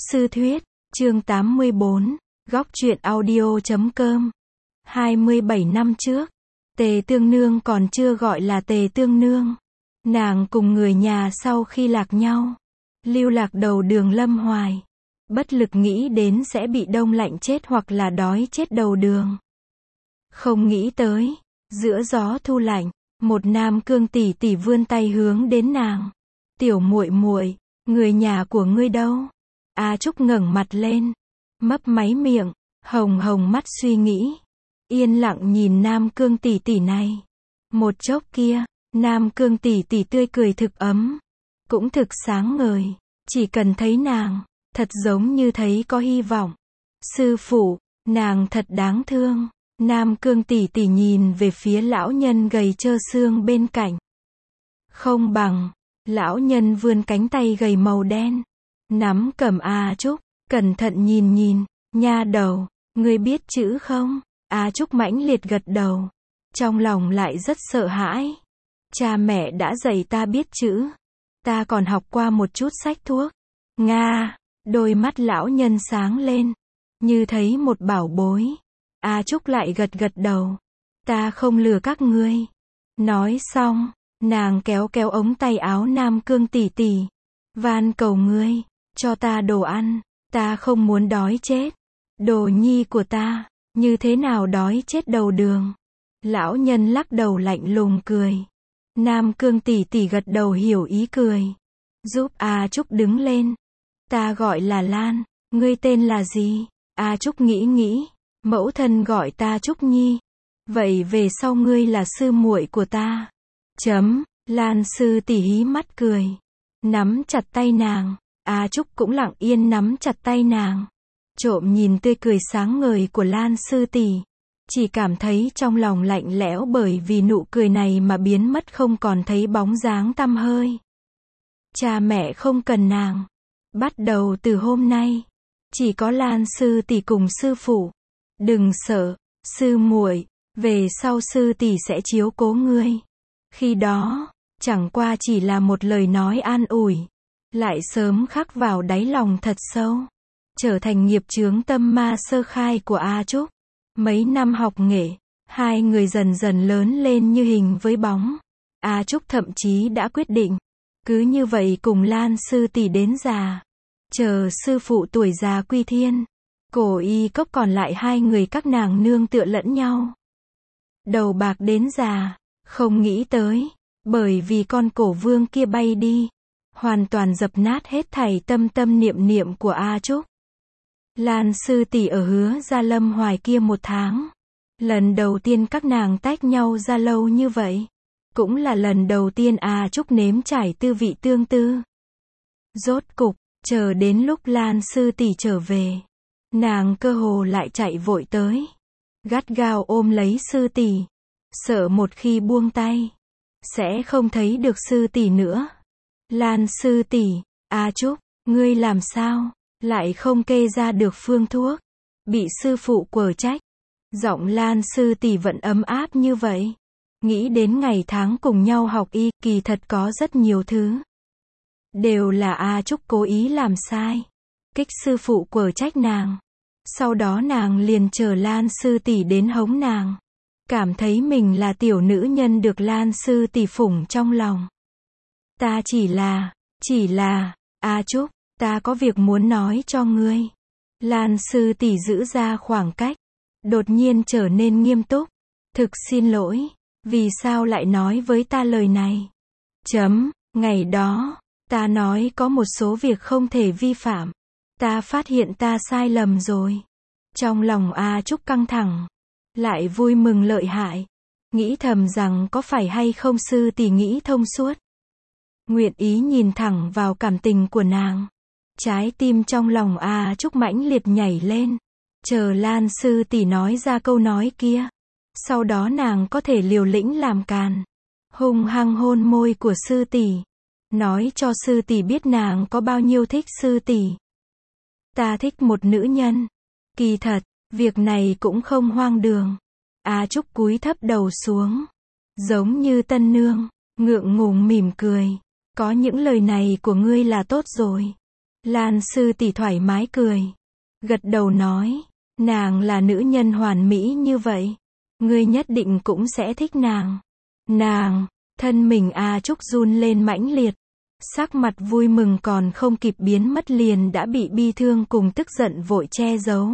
Sư thuyết, chương 84, góc truyện audio.com. 27 năm trước, Tề Tương Nương còn chưa gọi là Tề Tương Nương. Nàng cùng người nhà sau khi lạc nhau, lưu lạc đầu đường lâm hoài. Bất lực nghĩ đến sẽ bị đông lạnh chết hoặc là đói chết đầu đường. Không nghĩ tới, giữa gió thu lạnh, một nam cương tỷ tỷ vươn tay hướng đến nàng. Tiểu muội muội, người nhà của ngươi đâu? A Trúc ngẩng mặt lên, mấp máy miệng, hồng hồng mắt suy nghĩ, yên lặng nhìn nam cương tỷ tỷ này. Một chốc kia, nam cương tỷ tỷ tươi cười thực ấm, cũng thực sáng ngời, chỉ cần thấy nàng, thật giống như thấy có hy vọng. Sư phụ, nàng thật đáng thương. Nam cương tỷ tỷ nhìn về phía lão nhân gầy trơ xương bên cạnh. Không bằng, lão nhân vươn cánh tay gầy màu đen, nắm cầm A Trúc, cẩn thận nhìn nhìn, nha đầu, ngươi biết chữ không? A Trúc mãnh liệt gật đầu, trong lòng lại rất sợ hãi. Cha mẹ đã dạy ta biết chữ, ta còn học qua một chút sách thuốc. Nga, đôi mắt lão nhân sáng lên, như thấy một bảo bối. A Trúc lại gật gật đầu, ta không lừa các ngươi. Nói xong, nàng kéo kéo ống tay áo nam cương tỷ tỷ, van cầu ngươi, cho ta đồ ăn, ta không muốn đói chết. Đồ nhi của ta, như thế nào đói chết đầu đường? Lão nhân lắc đầu lạnh lùng cười. Nam cương tỷ tỷ gật đầu hiểu ý cười, giúp A Trúc đứng lên. Ta gọi là Lan, ngươi tên là gì? A Trúc nghĩ, mẫu thân gọi ta Trúc Nhi, vậy về sau ngươi là sư muội của ta. Lan sư tỷ hí mắt cười, nắm chặt tay nàng. A Trúc cũng lặng yên nắm chặt tay nàng, trộm nhìn tươi cười sáng ngời của Lan sư tỷ, chỉ cảm thấy trong lòng lạnh lẽo bởi vì nụ cười này mà biến mất không còn thấy bóng dáng tăm hơi. Cha mẹ không cần nàng, bắt đầu từ hôm nay, chỉ có Lan sư tỷ cùng sư phụ. Đừng sợ, sư muội, về sau sư tỷ sẽ chiếu cố ngươi. Khi đó, chẳng qua chỉ là một lời nói an ủi, lại sớm khắc vào đáy lòng thật sâu, trở thành nghiệp chướng tâm ma sơ khai của A Trúc. Mấy năm học nghệ, hai người dần dần lớn lên như hình với bóng. A Trúc thậm chí đã quyết định, cứ như vậy cùng Lan sư tỷ đến già, chờ sư phụ tuổi già quy thiên. Cổ y cốc còn lại hai người các nàng nương tựa lẫn nhau, đầu bạc đến già. Không nghĩ tới, bởi vì con cổ vương kia bay đi, hoàn toàn dập nát hết thảy tâm tâm niệm niệm của A Trúc. Lan sư tỷ ở Hứa Gia Lâm Hoài kia một tháng, lần đầu tiên các nàng tách nhau ra lâu như vậy, cũng là lần đầu tiên A Trúc nếm trải tư vị tương tư. Rốt cục, chờ đến lúc Lan sư tỷ trở về, nàng cơ hồ lại chạy vội tới, gắt gao ôm lấy sư tỷ, sợ một khi buông tay, sẽ không thấy được sư tỷ nữa. Lan sư tỷ, A Trúc, ngươi làm sao, lại không kê ra được phương thuốc, bị sư phụ quở trách. Giọng Lan sư tỷ vẫn ấm áp như vậy. Nghĩ đến ngày tháng cùng nhau học y, kỳ thật có rất nhiều thứ đều là A Trúc cố ý làm sai, kích sư phụ quở trách nàng. Sau đó nàng liền chờ Lan sư tỷ đến hống nàng, cảm thấy mình là tiểu nữ nhân được Lan sư tỷ phủng trong lòng. Ta chỉ là, A Trúc, ta có việc muốn nói cho ngươi. Lan sư tỷ giữ ra khoảng cách, đột nhiên trở nên nghiêm túc. Thực xin lỗi, vì sao lại nói với ta lời này? Ngày đó, ta nói có một số việc không thể vi phạm. Ta phát hiện ta sai lầm rồi. Trong lòng A Trúc căng thẳng, lại vui mừng lợi hại, nghĩ thầm rằng có phải hay không sư tỷ nghĩ thông suốt, nguyện ý nhìn thẳng vào cảm tình của nàng. Trái tim trong lòng A Trúc mãnh liệt nhảy lên, chờ Lan sư tỷ nói ra câu nói kia, sau đó nàng có thể liều lĩnh làm càn, hung hăng hôn môi của sư tỷ, nói cho sư tỷ biết nàng có bao nhiêu thích sư tỷ. Ta thích một nữ nhân. Kỳ thật, việc này cũng không hoang đường. A Trúc cúi thấp đầu xuống, giống như tân nương, ngượng ngùng mỉm cười. Có những lời này của ngươi là tốt rồi. Lan sư tỷ thoải mái cười. Gật đầu nói, nàng là nữ nhân hoàn mỹ như vậy. Ngươi nhất định cũng sẽ thích nàng. Nàng, thân mình A Trúc run lên mãnh liệt. Sắc mặt vui mừng còn không kịp biến mất liền đã bị bi thương cùng tức giận vội che giấu.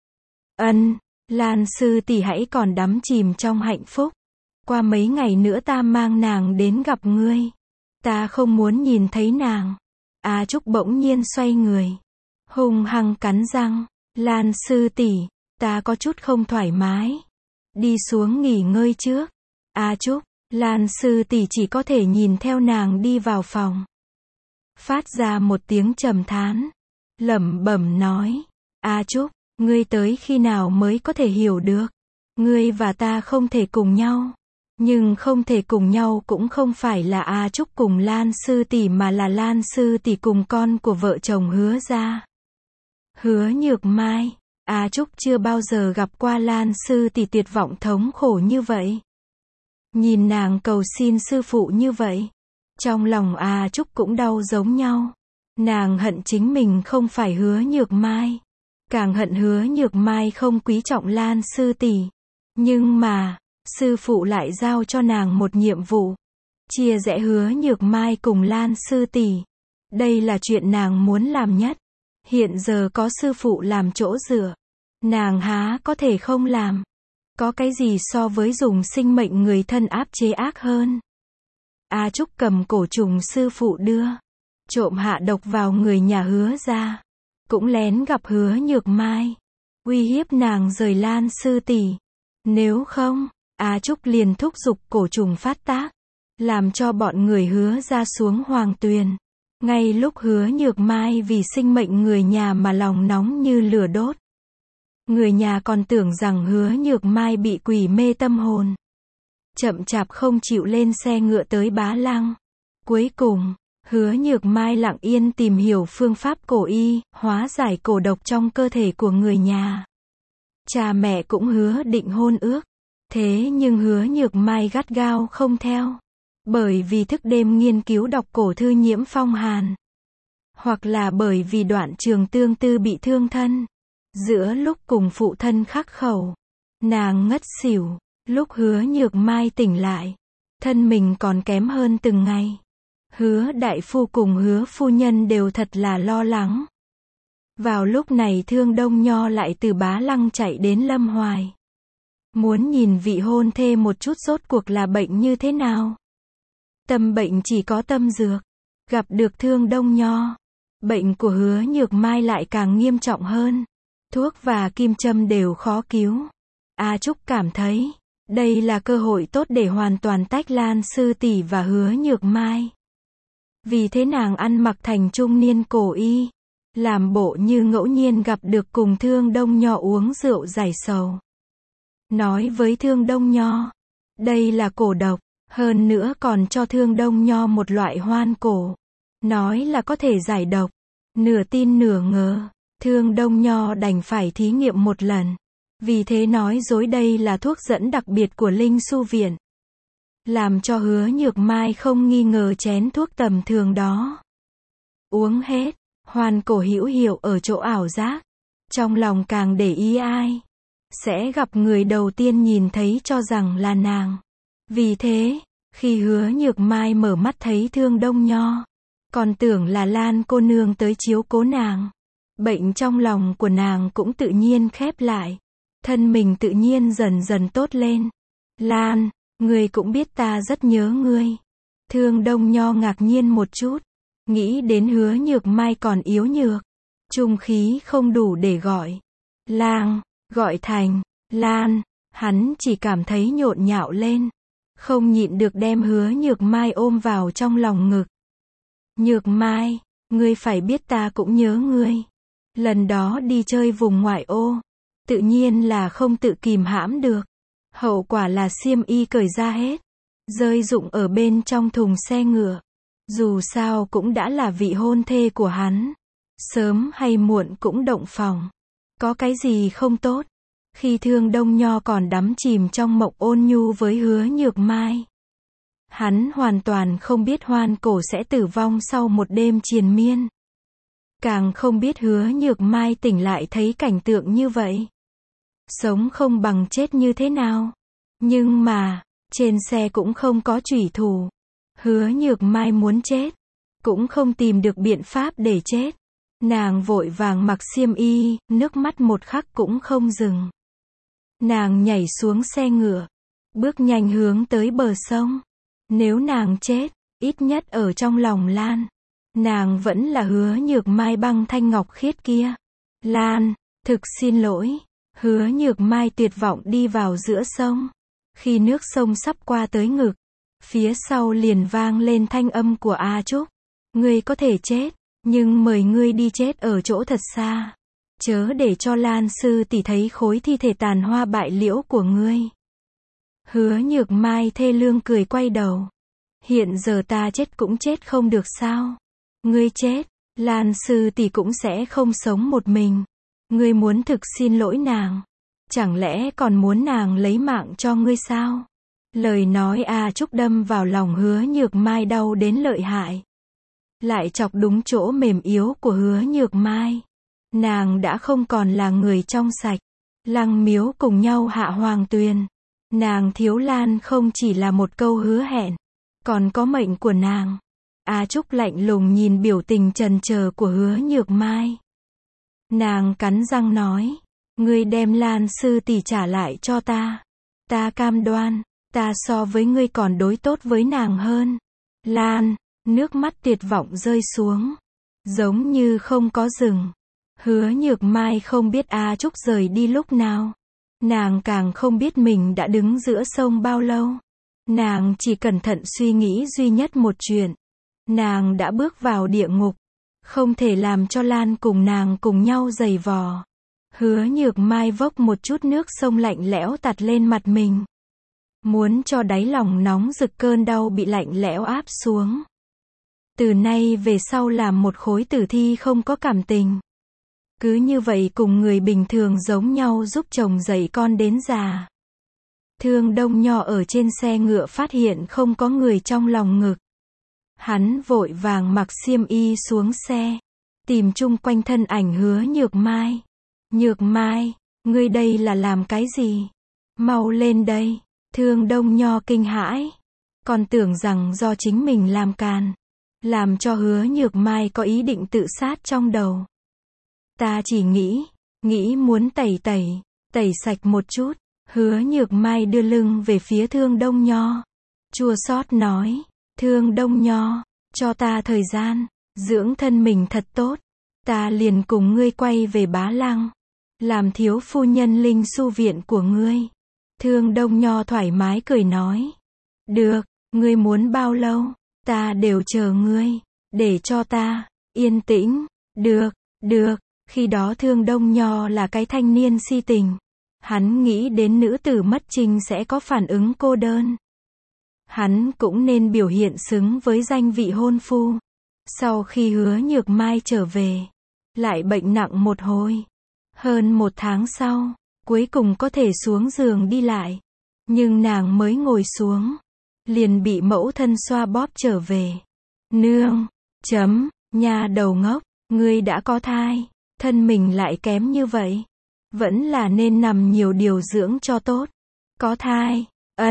Ân, Lan sư tỷ hãy còn đắm chìm trong hạnh phúc. Qua mấy ngày nữa ta mang nàng đến gặp ngươi. Ta không muốn nhìn thấy nàng. A Trúc bỗng nhiên xoay người. Hung hăng cắn răng. Lan sư tỷ, ta có chút không thoải mái. Đi xuống nghỉ ngơi trước. A Trúc, Lan sư tỷ chỉ có thể nhìn theo nàng đi vào phòng. Phát ra một tiếng trầm thán. Lẩm bẩm nói. A Trúc, ngươi tới khi nào mới có thể hiểu được. Ngươi và ta không thể cùng nhau. Nhưng không thể cùng nhau cũng không phải là A Trúc cùng Lan sư tỷ mà là Lan sư tỷ cùng con của vợ chồng Hứa gia. Hứa Nhược Mai, A Trúc chưa bao giờ gặp qua Lan sư tỷ tuyệt vọng thống khổ như vậy. Nhìn nàng cầu xin sư phụ như vậy, trong lòng A Trúc cũng đau giống nhau. Nàng hận chính mình không phải Hứa Nhược Mai, càng hận Hứa Nhược Mai không quý trọng Lan sư tỷ. Nhưng mà, sư phụ lại giao cho nàng một nhiệm vụ, chia rẽ Hứa Nhược Mai cùng Lan sư tỷ. Đây là chuyện nàng muốn làm nhất. Hiện giờ có sư phụ làm chỗ dựa, nàng há có thể không làm. Có cái gì so với dùng sinh mệnh người thân áp chế ác hơn. A Trúc cầm cổ trùng sư phụ đưa, trộm hạ độc vào người nhà Hứa gia, cũng lén gặp Hứa Nhược Mai, uy hiếp nàng rời Lan sư tỷ. Nếu không, A Trúc liền thúc giục cổ trùng phát tác, làm cho bọn người Hứa gia xuống hoàng tuyền. Ngay lúc Hứa Nhược Mai vì sinh mệnh người nhà mà lòng nóng như lửa đốt. Người nhà còn tưởng rằng Hứa Nhược Mai bị quỷ mê tâm hồn. Chậm chạp không chịu lên xe ngựa tới Bá Lăng. Cuối cùng, Hứa Nhược Mai lặng yên tìm hiểu phương pháp cổ y, hóa giải cổ độc trong cơ thể của người nhà. Cha mẹ cũng hứa định hôn ước. Thế nhưng Hứa Nhược Mai gắt gao không theo. Bởi vì thức đêm nghiên cứu đọc cổ thư nhiễm phong hàn. Hoặc là bởi vì Đoạn Trường Tương Tư bị thương thân. Giữa lúc cùng phụ thân khắc khẩu, nàng ngất xỉu. Lúc Hứa Nhược Mai tỉnh lại, thân mình còn kém hơn từng ngày. Hứa đại phu cùng Hứa phu nhân đều thật là lo lắng. Vào lúc này Thương Đông Nho lại từ Bá Lăng chạy đến Lâm Hoài. Muốn nhìn vị hôn thê một chút rốt cuộc là bệnh như thế nào. Tâm bệnh chỉ có tâm dược. Gặp được Thương Đông Nho, bệnh của Hứa Nhược Mai lại càng nghiêm trọng hơn. Thuốc và kim châm đều khó cứu. A Trúc cảm thấy, đây là cơ hội tốt để hoàn toàn tách Lan sư tỷ và Hứa Nhược Mai. Vì thế nàng ăn mặc thành trung niên cổ y, làm bộ như ngẫu nhiên gặp được cùng Thương Đông Nho uống rượu giải sầu. Nói với Thương Đông Nho, đây là cổ độc, hơn nữa còn cho Thương Đông Nho một loại hoan cổ. Nói là có thể giải độc. Nửa tin nửa ngờ, Thương Đông Nho đành phải thí nghiệm một lần. Vì thế nói dối đây là thuốc dẫn đặc biệt của Linh Su Viện. Làm cho Hứa Nhược Mai không nghi ngờ chén thuốc tầm thường đó. Uống hết, hoan cổ hữu hiệu ở chỗ ảo giác. Trong lòng càng để ý ai, sẽ gặp người đầu tiên nhìn thấy cho rằng là nàng. Vì thế, khi Hứa Nhược Mai mở mắt thấy Thương Đông Nho, còn tưởng là Lan cô nương tới chiếu cố nàng. Bệnh trong lòng của nàng cũng tự nhiên khép lại. Thân mình tự nhiên dần dần tốt lên. Lan, ngươi cũng biết ta rất nhớ ngươi. Thương Đông Nho ngạc nhiên một chút. Nghĩ đến Hứa Nhược Mai còn yếu nhược. Trung khí không đủ để gọi Lang, gọi thành Lan. Hắn chỉ cảm thấy nhộn nhạo lên. Không nhịn được đem Hứa Nhược Mai ôm vào trong lòng ngực. Nhược Mai, ngươi phải biết ta cũng nhớ ngươi. Lần đó đi chơi vùng ngoại ô, tự nhiên là không tự kìm hãm được. Hậu quả là xiêm y cởi ra hết, rơi rụng ở bên trong thùng xe ngựa. Dù sao cũng đã là vị hôn thê của hắn. Sớm hay muộn cũng động phòng. Có cái gì không tốt. Khi Thương Đông Nho còn đắm chìm trong mộng ôn nhu với Hứa Nhược Mai. Hắn hoàn toàn không biết hoan cổ sẽ tử vong sau một đêm triền miên. Càng không biết Hứa Nhược Mai tỉnh lại thấy cảnh tượng như vậy. Sống không bằng chết như thế nào. Nhưng mà, trên xe cũng không có chủy thủ. Hứa Nhược Mai muốn chết, cũng không tìm được biện pháp để chết. Nàng vội vàng mặc xiêm y, nước mắt một khắc cũng không dừng. Nàng nhảy xuống xe ngựa, bước nhanh hướng tới bờ sông. Nếu nàng chết, ít nhất ở trong lòng Lan, nàng vẫn là Hứa Nhược Mai băng thanh ngọc khiết kia. Lan, thực xin lỗi. Hứa Nhược Mai tuyệt vọng đi vào giữa sông. Khi nước sông sắp qua tới ngực, phía sau liền vang lên thanh âm của A Trúc. Ngươi có thể chết, nhưng mời ngươi đi chết ở chỗ thật xa. Chớ để cho Lan sư tỷ thấy khối thi thể tàn hoa bại liễu của ngươi. Hứa Nhược Mai thê lương cười quay đầu. Hiện giờ ta chết cũng chết không được sao? Ngươi chết, Lan sư tỷ cũng sẽ không sống một mình. Ngươi muốn thực xin lỗi nàng, chẳng lẽ còn muốn nàng lấy mạng cho ngươi sao? Lời nói A Trúc đâm vào lòng Hứa Nhược Mai đau đến lợi hại. Lại chọc đúng chỗ mềm yếu của Hứa Nhược Mai. Nàng đã không còn là người trong sạch. Lăng Miếu cùng nhau hạ hoàng tuyền. Nàng thiếu Lan không chỉ là một câu hứa hẹn, còn có mệnh của nàng. A Trúc lạnh lùng nhìn biểu tình chần chờ của Hứa Nhược Mai. Nàng cắn răng nói, ngươi đem Lan sư tỷ trả lại cho ta. Ta cam đoan, ta so với ngươi còn đối tốt với nàng hơn. Lan, nước mắt tuyệt vọng rơi xuống, giống như không có dừng. Hứa Nhược Mai không biết A Trúc rời đi lúc nào. Nàng càng không biết mình đã đứng giữa sông bao lâu. Nàng chỉ cẩn thận suy nghĩ duy nhất một chuyện. Nàng đã bước vào địa ngục. Không thể làm cho Lan cùng nàng cùng nhau giày vò. Hứa Nhược Mai vốc một chút nước sông lạnh lẽo tạt lên mặt mình. Muốn cho đáy lòng nóng rực cơn đau bị lạnh lẽo áp xuống. Từ nay về sau làm một khối tử thi không có cảm tình. Cứ như vậy cùng người bình thường giống nhau giúp chồng dạy con đến già. Thương Đông Nho ở trên xe ngựa phát hiện không có người trong lòng ngực. Hắn vội vàng mặc xiêm y xuống xe, tìm chung quanh thân ảnh Hứa Nhược Mai. Nhược Mai, ngươi đây là làm cái gì? Mau lên đây. Thương Đông Nho kinh hãi, còn tưởng rằng do chính mình làm càn, làm cho Hứa Nhược Mai có ý định tự sát trong đầu. Ta chỉ nghĩ muốn tẩy sạch một chút. Hứa Nhược Mai đưa lưng về phía Thương Đông Nho, chua xót nói, Thương Đông Nho, cho ta thời gian, dưỡng thân mình thật tốt, ta liền cùng ngươi quay về Bá Lăng, làm thiếu phu nhân linh su viện của ngươi. Thương Đông Nho thoải mái cười nói, được, ngươi muốn bao lâu, ta đều chờ ngươi, để cho ta yên tĩnh. Được. Khi đó Thương Đông Nho là cái thanh niên si tình. Hắn nghĩ đến nữ tử mất trinh sẽ có phản ứng cô đơn. Hắn cũng nên biểu hiện xứng với danh vị hôn phu. Sau khi Hứa Nhược Mai trở về, lại bệnh nặng một hồi. Hơn 1 tháng sau, cuối cùng có thể xuống giường đi lại. Nhưng nàng mới ngồi xuống, liền bị mẫu thân xoa bóp trở về. Nương, nha đầu ngốc, ngươi đã có thai, thân mình lại kém như vậy. Vẫn là nên nằm nhiều điều dưỡng cho tốt. Có thai,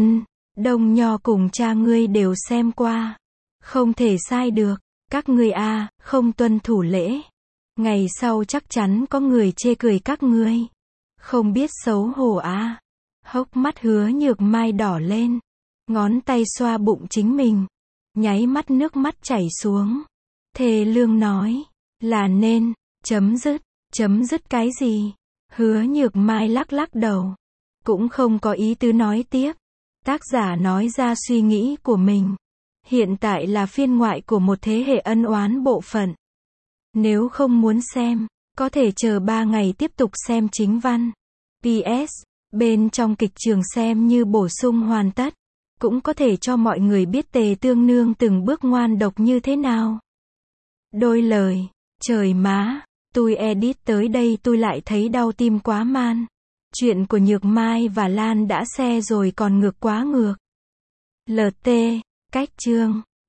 Đông Nho cùng cha ngươi đều xem qua. Không thể sai được, các ngươi không tuân thủ lễ. Ngày sau chắc chắn có người chê cười các ngươi. Không biết xấu hổ Hốc mắt Hứa Nhược Mai đỏ lên, ngón tay xoa bụng chính mình, nháy mắt nước mắt chảy xuống. Thề lương nói, là nên, chấm dứt cái gì? Hứa Nhược Mai lắc đầu, cũng không có ý tứ nói tiếp. Tác giả nói ra suy nghĩ của mình. Hiện tại là phiên ngoại của một thế hệ ân oán bộ phận. Nếu không muốn xem, có thể chờ 3 ngày tiếp tục xem chính văn. PS, bên trong kịch trường xem như bổ sung hoàn tất. Cũng có thể cho mọi người biết Tề Tương Nương từng bước ngoan độc như thế nào. Đôi lời, trời má, tôi edit tới đây tôi lại thấy đau tim quá man. Chuyện của Nhược Mai và Lan đã xe rồi còn ngược quá ngược. LT, cách chương.